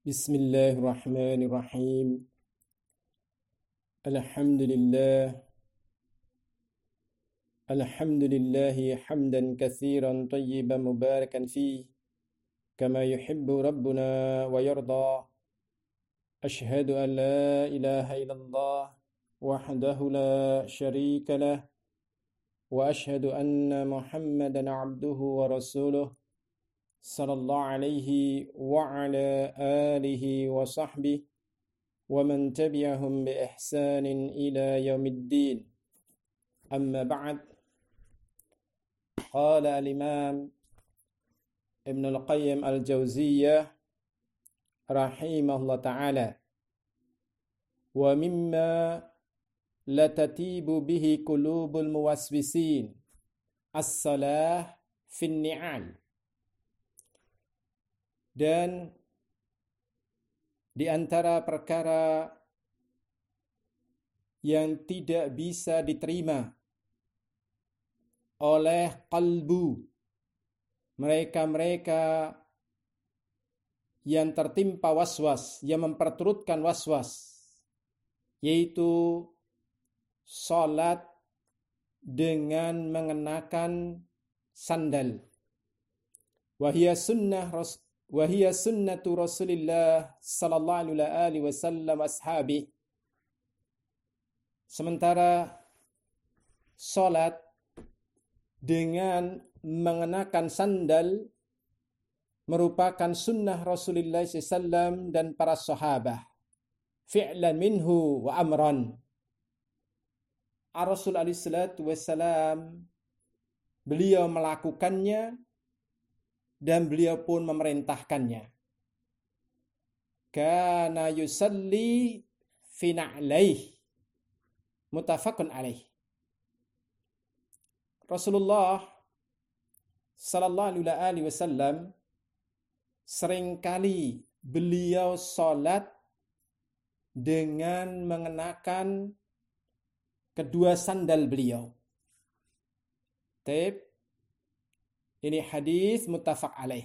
Bismillahirrahmanirrahim. Alhamdulillah. Alhamdulillahi hamdan katsiran tayyiban mubarakan fih kama yuhibbu rabbuna wa yarda. Ashhadu an la ilaha illallah wahdahu la syarika lah wa ashhadu anna Muhammadan abduhu wa rasuluh sallallahu alaihi wa ala alihi wa sahbihi wa man tabi'ahum bi ihsanin ila yaumiddin. Amma ba'd. Qala al-Imam Ibn al-Qayyim al-Jauziyah rahimahullah ta'ala, wa mimma latatibu bihi qulubul muwaswisin as-salah fin ni'al. Dan di antara perkara yang tidak bisa diterima oleh qalbu mereka-mereka yang tertimpa waswas, yang memperturutkan waswas, yaitu salat dengan mengenakan sandal. Wahia sunnatu Rasulillah sallallahu alaihi wasallam ashabi. Sementara salat dengan mengenakan sandal merupakan sunnah Rasulullah SAW dan para sahabat. Fi'lan minhu wa amran. Rasul alaihi salatu wassalam, beliau melakukannya dan beliau pun memerintahkannya. Kana yusalli fi na'laih. Muttafaqun alaih. Rasulullah sallallahu alaihi wasallam seringkali beliau salat dengan mengenakan kedua sandal beliau. Taib. Ini hadis muttafaq alaih.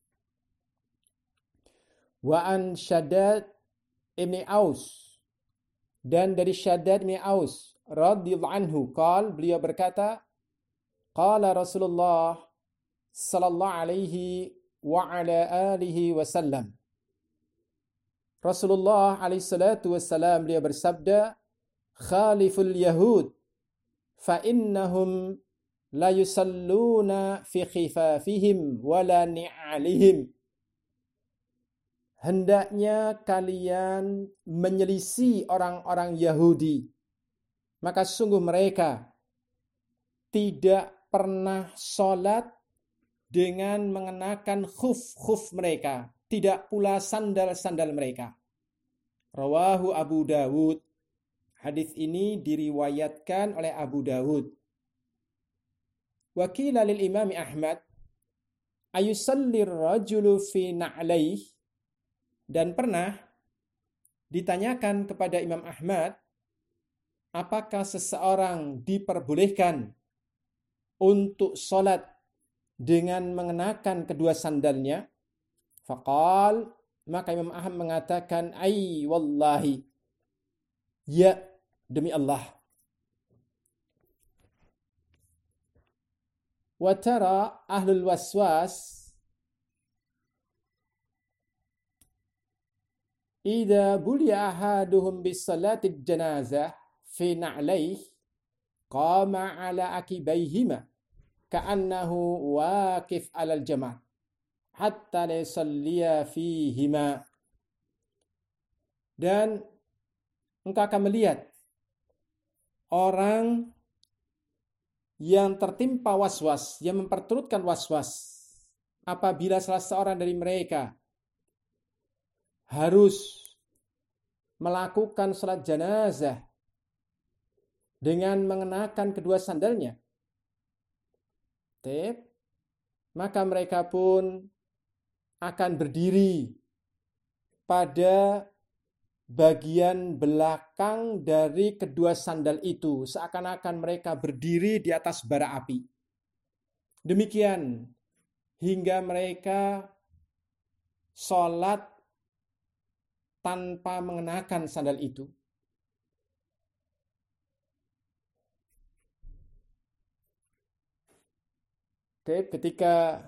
Wa an Shaddad ibn Aus, dan dari Shaddad ibn Aus radhiyallahu anhu beliau berkata, qala Rasulullah sallallahu alaihi wa ala alihi wasallam. Rasulullah alaihi salatu wassalam beliau bersabda, khaliful yahud fa innahum la yusalluna fi khifafihim wala ni'alihim. Hendaknya kalian menyelisih orang-orang Yahudi, maka sungguh mereka tidak pernah salat dengan mengenakan khuf mereka, tidak pula sandal-sandal mereka. Rawahu Abu Dawud. Hadis ini diriwayatkan oleh Abu Dawud. Wakila lil Imam Ahmad ayusallir rajulu fi na'laih, dan pernah ditanyakan kepada Imam Ahmad, apakah seseorang diperbolehkan untuk salat dengan mengenakan kedua sandalnya? Faqal, maka Imam Ahmad mengatakan, ay wallahi, ya demi Allah. Wa tara ahlul waswas idza buliya ahaduhum bis salatid janazah fi na'laih qama ala akibaihima ka'annahu waqif 'alal jamah hatta la yusalliya fihima. Dan engkau akan melihat orang yang tertimpa waswas, yang memperturutkan waswas, apabila salah seorang dari mereka harus melakukan salat janazah dengan mengenakan kedua sandalnya, maka mereka pun akan berdiri pada bagian belakang dari kedua sandal itu, seakan-akan mereka berdiri di atas bara api. Demikian hingga mereka sholat tanpa mengenakan sandal itu. Ketika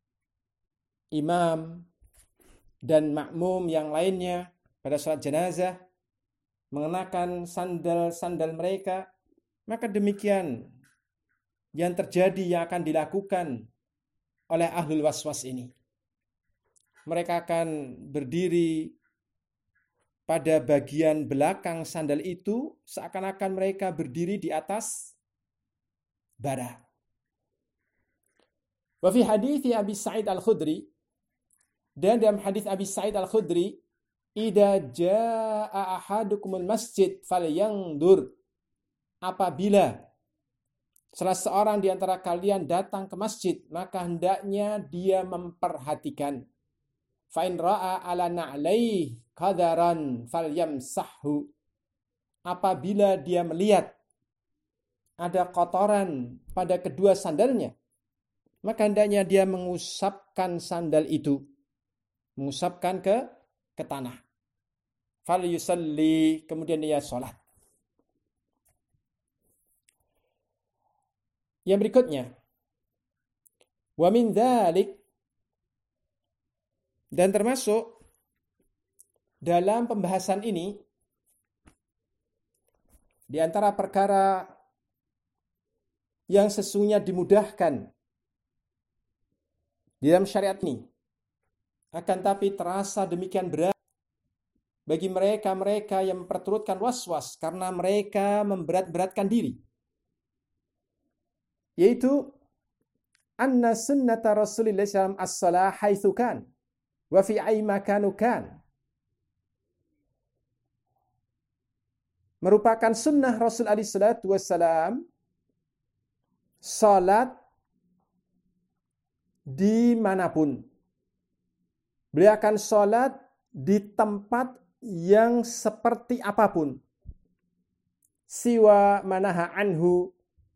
imam dan makmum yang lainnya pada salat jenazah mengenakan sandal-sandal mereka, maka demikian yang terjadi, yang akan dilakukan oleh ahlul waswas ini. Mereka akan berdiri pada bagian belakang sandal itu seakan-akan mereka berdiri di atas bara. Wa fi hadithi Abi Sa'id Al-Khudri, dan dalam hadis Abi Sa'id Al-Khudri, idza jaa ahadukumul masjid falyanzur, apabila salah seorang di antara kalian datang ke masjid, maka hendaknya dia memperhatikan. Fa in ra'a ala na'laihi qadaran falyamsahhu, apabila dia melihat ada kotoran pada kedua sandalnya, maka hendaknya dia mengusapkan sandal itu, mengusapkan ke tanah. Falyusalli, kemudian dia sholat. Yang berikutnya, wa min dzalik, dan termasuk dalam pembahasan ini, di antara perkara yang sesungguhnya dimudahkan di dalam syariat ini, akan tapi terasa demikian berat bagi mereka-mereka yang memperturutkan waswas karena mereka memberat-beratkan diri, yaitu anna sunnata Rasulillah SAW as-salah haitsu kan wa fi ayyi makanu kan, merupakan sunnah Rasul alaihi salatu wassalam salat dimanapun. Beliau akan salat di tempat yang seperti apapun, siwa manaha anhu,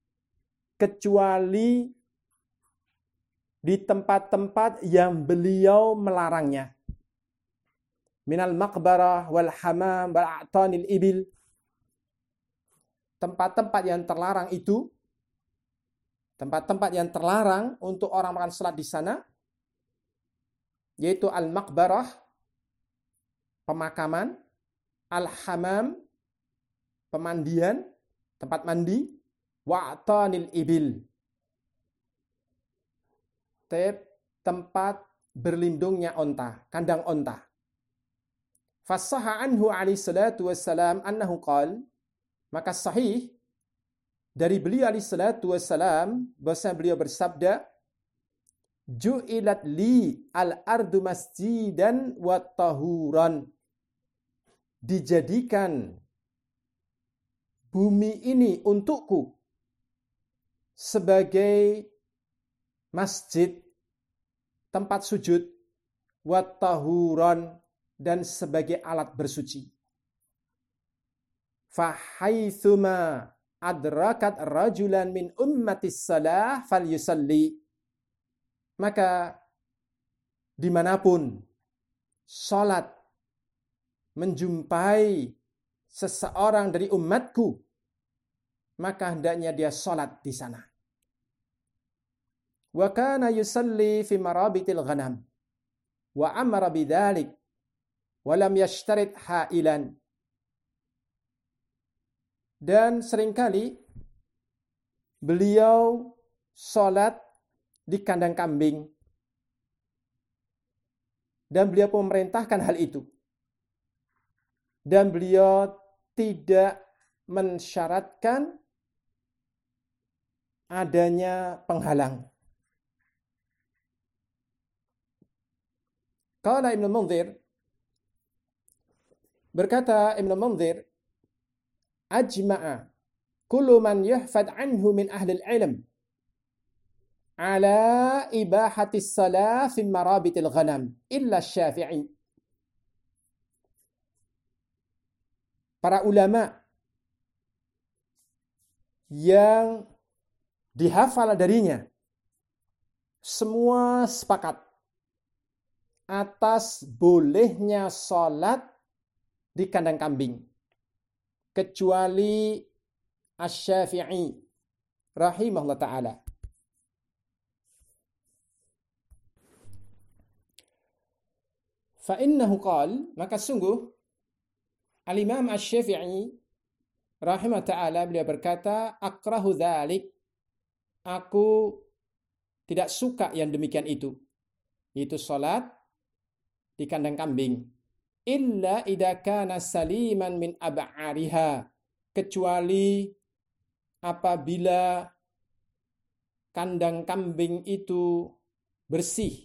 kecuali di tempat-tempat yang beliau melarangnya. Minal maqbarah wal hamam wal a'tanil ibil. Tempat-tempat yang terlarang itu, tempat-tempat yang terlarang untuk orang makan salat di sana, yaitu al-maqbarah, pemakaman, al-hamam, pemandian, tempat mandi, wa'tanil ibil, tempat berlindungnya onta, kandang onta. Fassaha anhu alaihi salatu wassalam annahu qala, maka sahih dari beliau alaihi salatu wassalam bahwa beliau bersabda, ju'ilat li al-ardu masjidan wa tahuran, dijadikan bumi ini untukku sebagai masjid, tempat sujud, wa tahuran, dan sebagai alat bersuci. Fa haitsuma adrakat rajulan min ummatis salah falyusalli, maka dimanapun salat menjumpai seseorang dari umatku, maka hendaknya dia salat di sana. Wa kana yusalli fi marabitil ghanam wa amara bidzalik wa lam yashtarit hailan, dan seringkali beliau salat di kandang kambing, dan beliau memerintahkan hal itu, dan beliau tidak mensyaratkan adanya penghalang. Qala Ibnu Munzir, berkata Ibnu Munzir, ajma'a kullu man yuhfad anhu min ahli al-ilm ala ibahati salah fi marabitil ghanam illa Syafi'i. Para ulama yang dihafal darinya semua sepakat atas bolehnya salat di kandang kambing. Kecuali Asy-Syafi'i rahimahullah ta'ala. Fa'innahu qal, maka sungguh Al-Imam Asy-Syafi'i rahimahullah ta'ala beliau berkata, akrahu dzalik, aku tidak suka yang demikian itu salat di kandang kambing. Illa idza kana saliman min ab'ariha, kecuali apabila kandang kambing itu bersih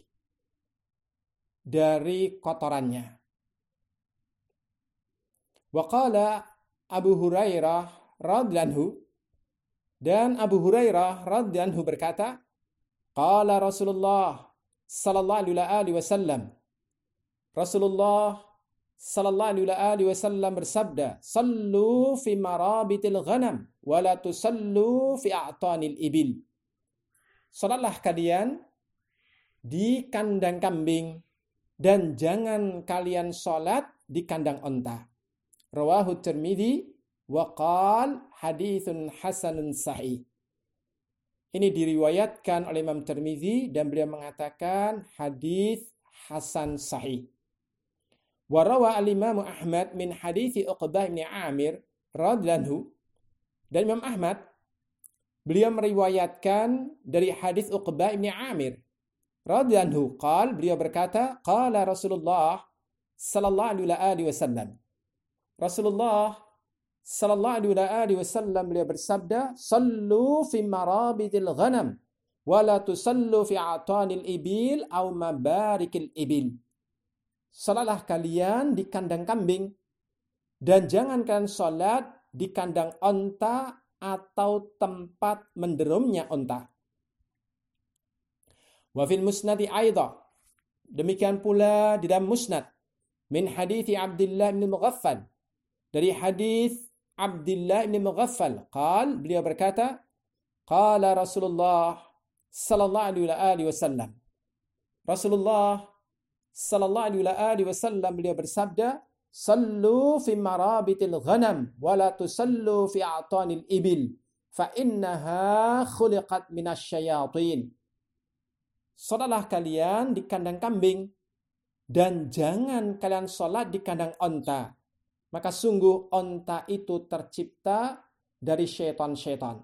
dari kotorannya. Wa qala Abu Hurairah radhiyallahu anhu, dan Abu Hurairah radhiyallahu anhu berkata, qala Rasulullah sallallahu alaihi wasallam, Rasulullah sallallahu alaihi wasallam bersabda, sallu fi marabitil ghanam wa la tusallu fi a'tanil ibil. Salatlah kalian di kandang kambing dan jangan kalian salat di kandang onta. Rawahu Tirmidzi wa qala haditsun hasanun sahih. Ini diriwayatkan oleh Imam Tirmidzi dan beliau mengatakan hadis hasan sahih. Wa rawa al-Imam Ahmad min hadits Uqbah bin Amir radhiyallahu anhu, dan Imam Ahmad beliau meriwayatkan dari hadis Uqbah bin Amir radhiyallahu anhu, qala, beliau berkata, qala Rasulullah sallallahu alaihi wasallam, Rasulullah sallallahu alaihi wasallam beliau bersabda, sallu fi marabidil ghanam wa la tusallu fi a'tanil ibil aw mabarikil ibil. Salatlah kalian di kandang kambing dan jangan kalian salat di kandang onta atau tempat menderumnya onta. Wa fil musnadi aidha, demikian pula di dalam musnad, min hadithi Abdullah bin Mughaffal, dari hadis Abdullah bin Mughaffal, qal, beliau berkata, qala Rasulullah sallallahu alaihi wasallam, Rasulullah sallallahu alaihi wasallam beliau bersabda, sallu fi marabitil ghanam wa la tusallu fi a'tanil ibil fa innaha khuliqat minasyayatin. Salatlah kalian di kandang kambing dan jangan kalian salat di kandang onta, maka sungguh onta itu tercipta dari syaitan-syaitan.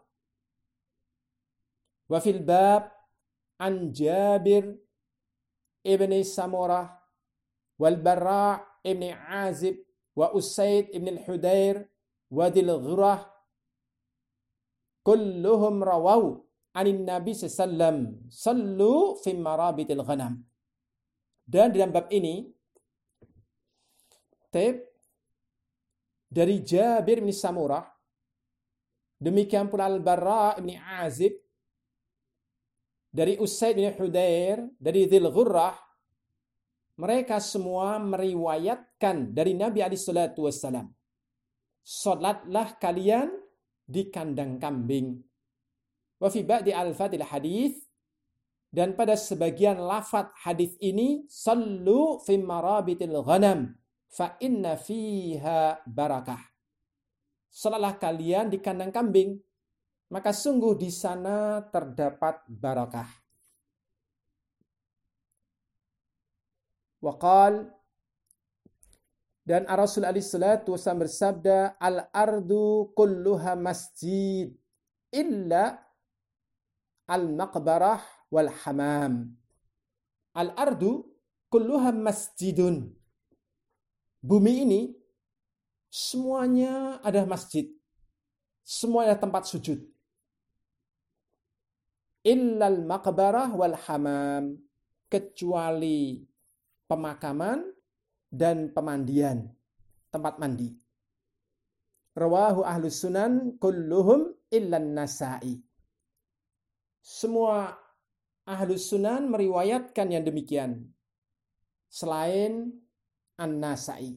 Wa fil bab an Jabir ibni Samurah wal Barra' ibni Azib wa Usaid ibn al-Hudair wa Dhil Ghurah kulluhum rawaw anin Nabi sallam sallu fi marabitil ghanam. Dan dalam bab ini dari Jabir bin Samurah, demikian pula Al-Barra' ibn Azib, dari Usaid bin Hudair, dari Dhil Ghurrah, mereka semua meriwayatkan dari Nabi alaihissalatu wassalam, salatlah kalian di kandang kambing. Wa fi ba'di al-fatil hadis, dan pada sebagian lafaz hadis ini, sallu fi marabitil ghanam fa inna fiha barakah. Salatlah kalian di kandang kambing, maka sungguh di sana terdapat barakah. Waqal, dan Rasul alaihi salatu wasallam bersabda, al-ardu kulluha masjid illa al-maqbarah wal hamam. Al-ardu kulluha masjidun. Bumi ini semuanya ada masjid. Semuanya tempat sujud. Illal maqbarah wal hamam, kecuali pemakaman dan pemandian, tempat mandi. Rawahu ahlus sunan kulluhum illan Nasa'i. Semua ahlus sunan meriwayatkan yang demikian selain An-Nasa'i.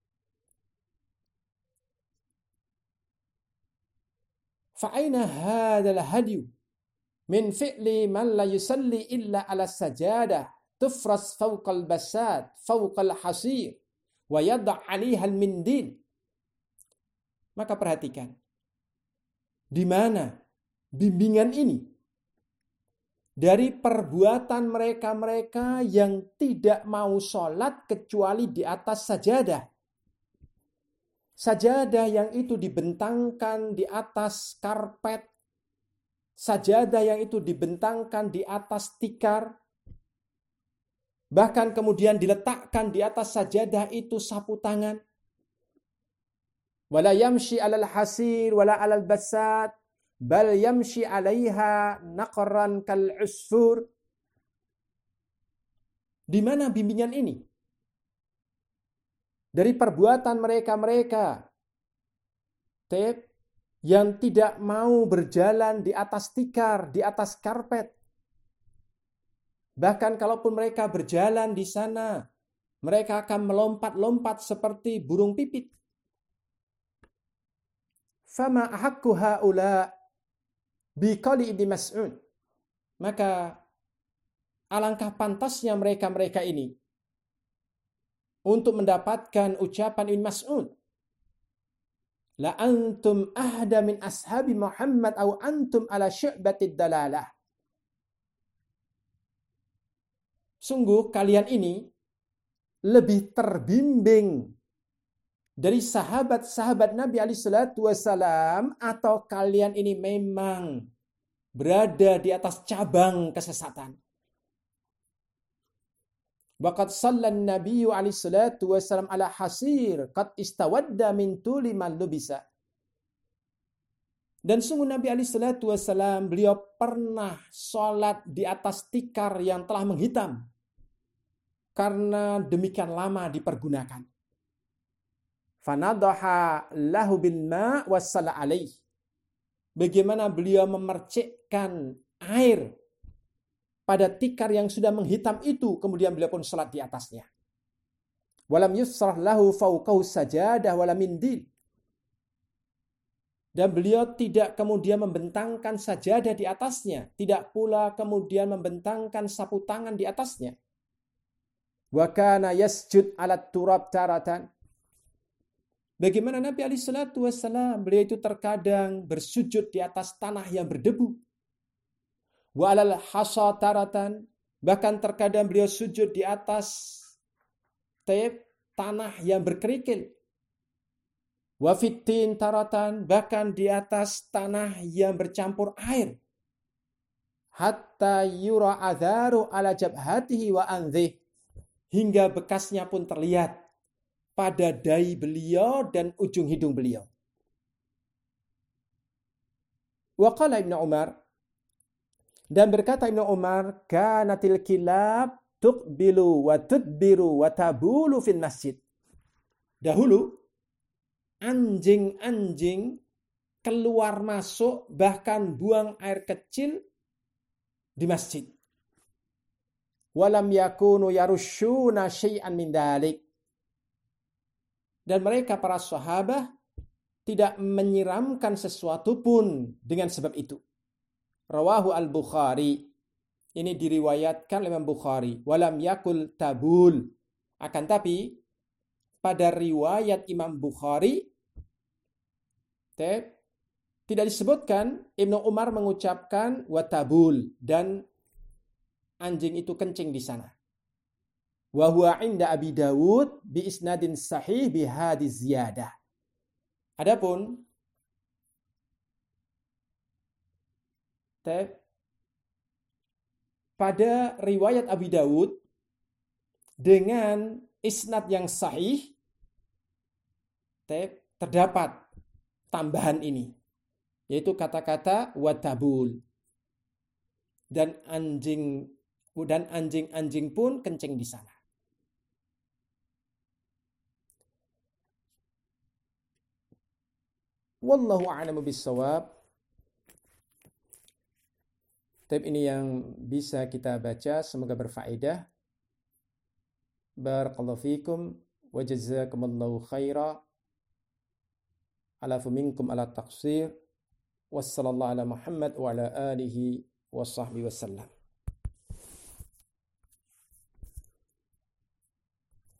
Fa'aina hadzal hadyu min fi'li man la yusalli illa ala sajadah tufras fawqal basad fawqal hasir wa yadha' 'alaihal mindil. Maka perhatikan, di mana bimbingan ini dari perbuatan mereka-mereka yang tidak mau sholat kecuali di atas sajadah. Sajadah yang itu dibentangkan di atas karpet, sajadah yang itu dibentangkan di atas tikar, bahkan kemudian diletakkan di atas sajadah itu sapu tangan. Wala yamshi 'alal hasir wala 'alal basat bal yamshi 'alaiha naqran kal usfur. Di mana bimbingan ini? Dari perbuatan mereka-mereka yang tidak mau berjalan di atas tikar, di atas karpet. Bahkan kalaupun mereka berjalan di sana, mereka akan melompat-lompat seperti burung pipit. Fama ahaqqu haula biqali Ibnu Mas'ud. Maka alangkah pantasnya mereka-mereka ini untuk mendapatkan ucapan Ibnu Mas'ud. La antum ahda min ashabi Muhammad aw antum ala syu'batid dalalah. Sungguh kalian ini lebih terbimbing dari sahabat-sahabat Nabi alaihi salatu wasalam, atau kalian ini memang berada di atas cabang kesesatan. Waqad sallan nabiyyu alaihi salatu wasalam ala hasir qad istawadda min tuli man lubisa. Dan sungguh Nabi alaihi salatu wasalam beliau pernah sholat di atas tikar yang telah menghitam karena demikian lama dipergunakan. Fanadaha lahu bil ma wassala alaih. Bagaimana beliau memercikkan air pada tikar yang sudah menghitam itu, kemudian beliau pun salat di atasnya. Walam yusrah lahu fauqahu sajadah wala mindil. Dan beliau tidak kemudian membentangkan sajadah di atasnya, tidak pula kemudian membentangkan sapu tangan di atasnya. Wa kana yasjud 'ala turab taratan. Bagaimana Nabi alaihi salatu wassalam, beliau itu terkadang bersujud di atas tanah yang berdebu. Wa 'alal hasa taratan, bahkan terkadang beliau sujud di atas tanah yang berkerikil. Wa fitin taratan, bahkan di atas tanah yang bercampur air. Hatta yura adharu ala jabhatihi wa anzih, hingga bekasnya pun terlihat pada dahi beliau dan ujung hidung beliau. Wa qala Ibnu Umar, dan berkata Ibnu Umar, kanatil kilab tuqbilu wa tudbiru wa tabulu fil masjid. Dahulu anjing-anjing keluar masuk bahkan buang air kecil di masjid. Walam yakunu yarushuna syai'an min dalik. Dan mereka para sahabat tidak menyiramkan sesuatu pun dengan sebab itu. Rawahu al-Bukhari. Ini diriwayatkan oleh Imam Bukhari. Walam yakul tabul. Akan tapi pada riwayat Imam Bukhari tidak disebutkan Ibnu Umar mengucapkan watabul dan anjing itu kencing di sana. Wa huwa 'inda Abi Dawud bi isnadin sahih bi hadhihi ziyadah. Adapun pada riwayat Abi Dawud dengan isnad yang sahih terdapat tambahan ini, yaitu kata-kata watabul, dan anjing-anjing pun kencing di sana. Wallahu a'lamu bissawab. Ini yang bisa kita baca, semoga berfaedah. Barakallahu fikum wa jazakumullahu khaira. Alafu minkum ala taqsir. Wassallallahu ala Muhammad wa ala alihi wa sahbihi wasallam.